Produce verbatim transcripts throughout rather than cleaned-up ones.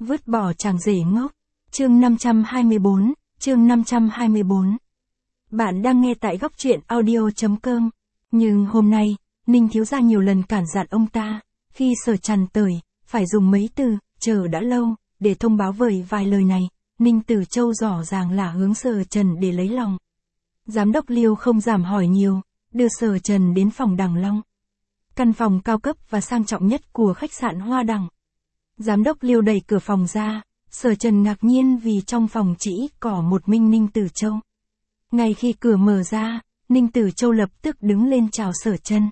Vứt bỏ chàng rể ngốc. Chương năm trăm hai mươi bốn, chương năm trăm hai mươi bốn. Bạn đang nghe tại góc truyện audio chấm com. Nhưng hôm nay, Ninh thiếu gia nhiều lần cản dặn ông ta, khi Sở Trần tới, phải dùng mấy từ, chờ đã lâu, để thông báo vời vài lời này. Ninh Tử Châu rõ ràng là hướng Sở Trần để lấy lòng. Giám đốc Liêu không giảm hỏi nhiều, đưa Sở Trần đến phòng Đằng Long. Căn phòng cao cấp và sang trọng nhất của khách sạn Hoa Đằng. Giám đốc Liêu đẩy cửa phòng ra, Sở Trần ngạc nhiên vì trong phòng chỉ có một mình Ninh Tử Châu. Ngay khi cửa mở ra, Ninh Tử Châu lập tức đứng lên chào Sở Trần.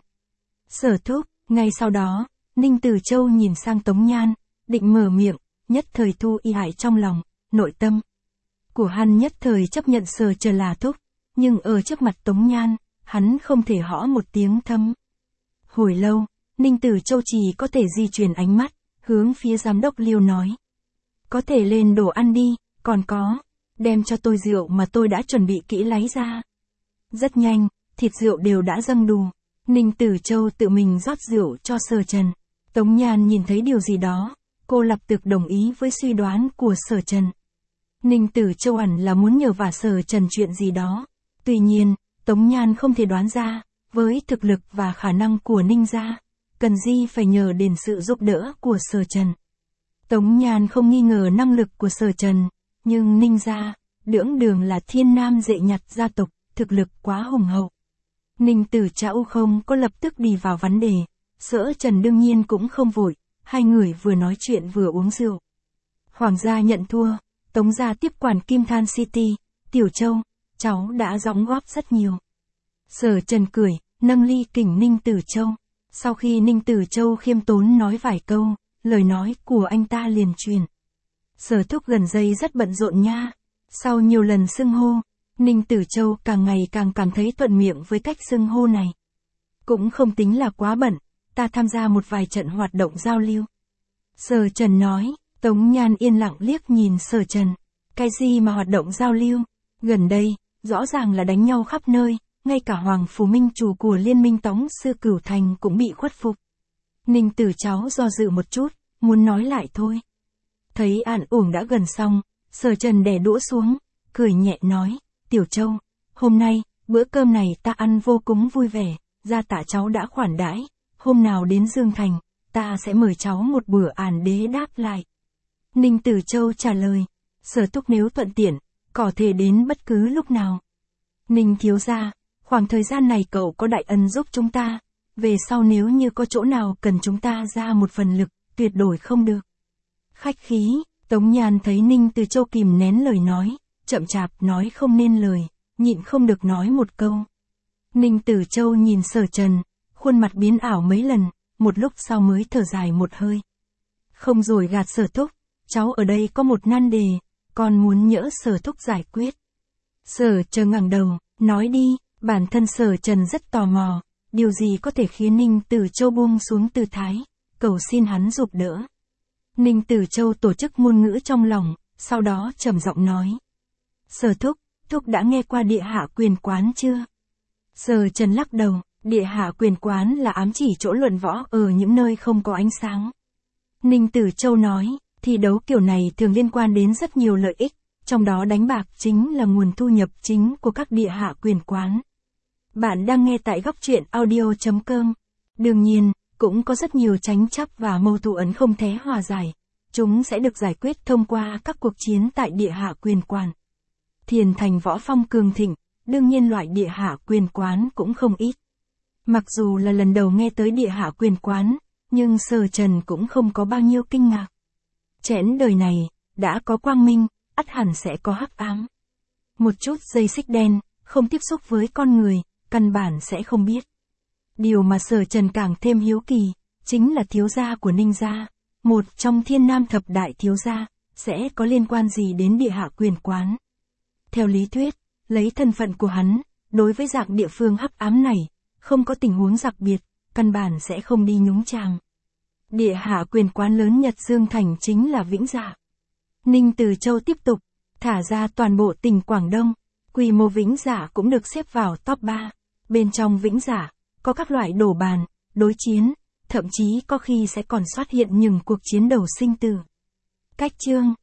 Sở thúc, ngay sau đó, Ninh Tử Châu nhìn sang Tống Nhan, định mở miệng, nhất thời thu y hại trong lòng, nội tâm của hắn nhất thời chấp nhận Sở Trần là thúc, nhưng ở trước mặt Tống Nhan, hắn không thể hõ một tiếng thâm. Hồi lâu, Ninh Tử Châu chỉ có thể di chuyển ánh mắt, hướng phía giám đốc Liêu nói. Có thể lên đồ ăn đi, còn có, đem cho tôi rượu mà tôi đã chuẩn bị kỹ lấy ra. Rất nhanh, thịt rượu đều đã dâng đủ. Ninh Tử Châu tự mình rót rượu cho Sở Trần. Tống Nhan nhìn thấy điều gì đó, cô lập tức đồng ý với suy đoán của Sở Trần. Ninh Tử Châu hẳn là muốn nhờ vả Sở Trần chuyện gì đó. Tuy nhiên, Tống Nhan không thể đoán ra, với thực lực và khả năng của Ninh gia, cần gì phải nhờ đến sự giúp đỡ của Sở Trần. Tống Nhan không nghi ngờ năng lực của Sở Trần, nhưng Ninh gia, lưỡng đường là thiên nam dệ nhặt gia tộc, thực lực quá hùng hậu. Ninh Tử Châu không có lập tức đi vào vấn đề, Sở Trần đương nhiên cũng không vội, hai người vừa nói chuyện vừa uống rượu. Hoàng gia nhận thua, Tống gia tiếp quản Kim Than City, Tiểu Châu, cháu đã đóng góp rất nhiều. Sở Trần cười, nâng ly kỉnh Ninh Tử Châu. Sau khi Ninh Tử Châu khiêm tốn nói vài câu, lời nói của anh ta liền truyền. Sở thúc gần đây rất bận rộn nha. Sau nhiều lần xưng hô, Ninh Tử Châu càng ngày càng cảm thấy thuận miệng với cách xưng hô này. Cũng không tính là quá bận, ta tham gia một vài trận hoạt động giao lưu. Sở Trần nói, Tống Nhan yên lặng liếc nhìn Sở Trần. Cái gì mà hoạt động giao lưu? Gần đây, rõ ràng là đánh nhau khắp nơi, ngay cả Hoàng Phủ Minh chủ của Liên minh Tống Sư Cửu Thành cũng bị khuất phục. Ninh Tử Cháu do dự một chút, muốn nói lại thôi. Thấy ăn uống đã gần xong, Sở Trần đè đũa xuống, cười nhẹ nói, Tiểu Châu, hôm nay, bữa cơm này ta ăn vô cùng vui vẻ, gia tạ cháu đã khoản đãi, hôm nào đến Dương Thành, ta sẽ mời cháu một bữa ản đế đáp lại. Ninh Tử Châu trả lời, Sở thúc nếu thuận tiện, có thể đến bất cứ lúc nào. Ninh thiếu gia, khoảng thời gian này cậu có đại ân giúp chúng ta, về sau nếu như có chỗ nào cần chúng ta ra một phần lực, tuyệt đối không được. Khách khí, Tống Nhan thấy Ninh Tử Châu kìm nén lời nói, chậm chạp nói không nên lời, nhịn không được nói một câu. Ninh Tử Châu nhìn Sở Trần, khuôn mặt biến ảo mấy lần, một lúc sau mới thở dài một hơi. Không rồi gạt Sở thúc, cháu ở đây có một nan đề, con muốn nhỡ Sở thúc giải quyết. Sở Trần ngẩng đầu, nói đi. Bản thân Sở Trần rất tò mò, điều gì có thể khiến Ninh Tử Châu buông xuống tư thái, cầu xin hắn giúp đỡ. Ninh Tử Châu tổ chức ngôn ngữ trong lòng, sau đó trầm giọng nói. Sở thúc, thúc đã nghe qua địa hạ quyền quán chưa? Sở Trần lắc đầu, địa hạ quyền quán là ám chỉ chỗ luận võ ở những nơi không có ánh sáng. Ninh Tử Châu nói, thi đấu kiểu này thường liên quan đến rất nhiều lợi ích, trong đó đánh bạc chính là nguồn thu nhập chính của các địa hạ quyền quán. Bạn đang nghe tại góc truyện audio chấm com. Đương nhiên, cũng có rất nhiều tranh chấp và mâu thuẫn không thể hòa giải. Chúng sẽ được giải quyết thông qua các cuộc chiến tại địa hạ quyền quán. Thiền thành võ phong cường thịnh, đương nhiên loại địa hạ quyền quán cũng không ít. Mặc dù là lần đầu nghe tới địa hạ quyền quán, nhưng Sở Trần cũng không có bao nhiêu kinh ngạc. Chén đời này, đã có quang minh, ắt hẳn sẽ có hắc ám. Một chút dây xích đen, không tiếp xúc với con người, căn bản sẽ không biết. Điều mà Sở Trần càng thêm hiếu kỳ, chính là thiếu gia của Ninh gia, một trong thiên nam thập đại thiếu gia, sẽ có liên quan gì đến địa hạ quyền quán. Theo lý thuyết, lấy thân phận của hắn, đối với dạng địa phương hắc ám này, không có tình huống đặc biệt, căn bản sẽ không đi nhúng chàm. Địa hạ quyền quán lớn nhất Dương Thành chính là Vĩnh Dạ. Ninh Tử Châu tiếp tục, thả ra toàn bộ tỉnh Quảng Đông, quy mô Vĩnh Dạ cũng được xếp vào top ba. Bên trong Vĩnh Dạ, có các loại đổ bàn, đối chiến, thậm chí có khi sẽ còn xuất hiện những cuộc chiến đầu sinh tử. Cách chương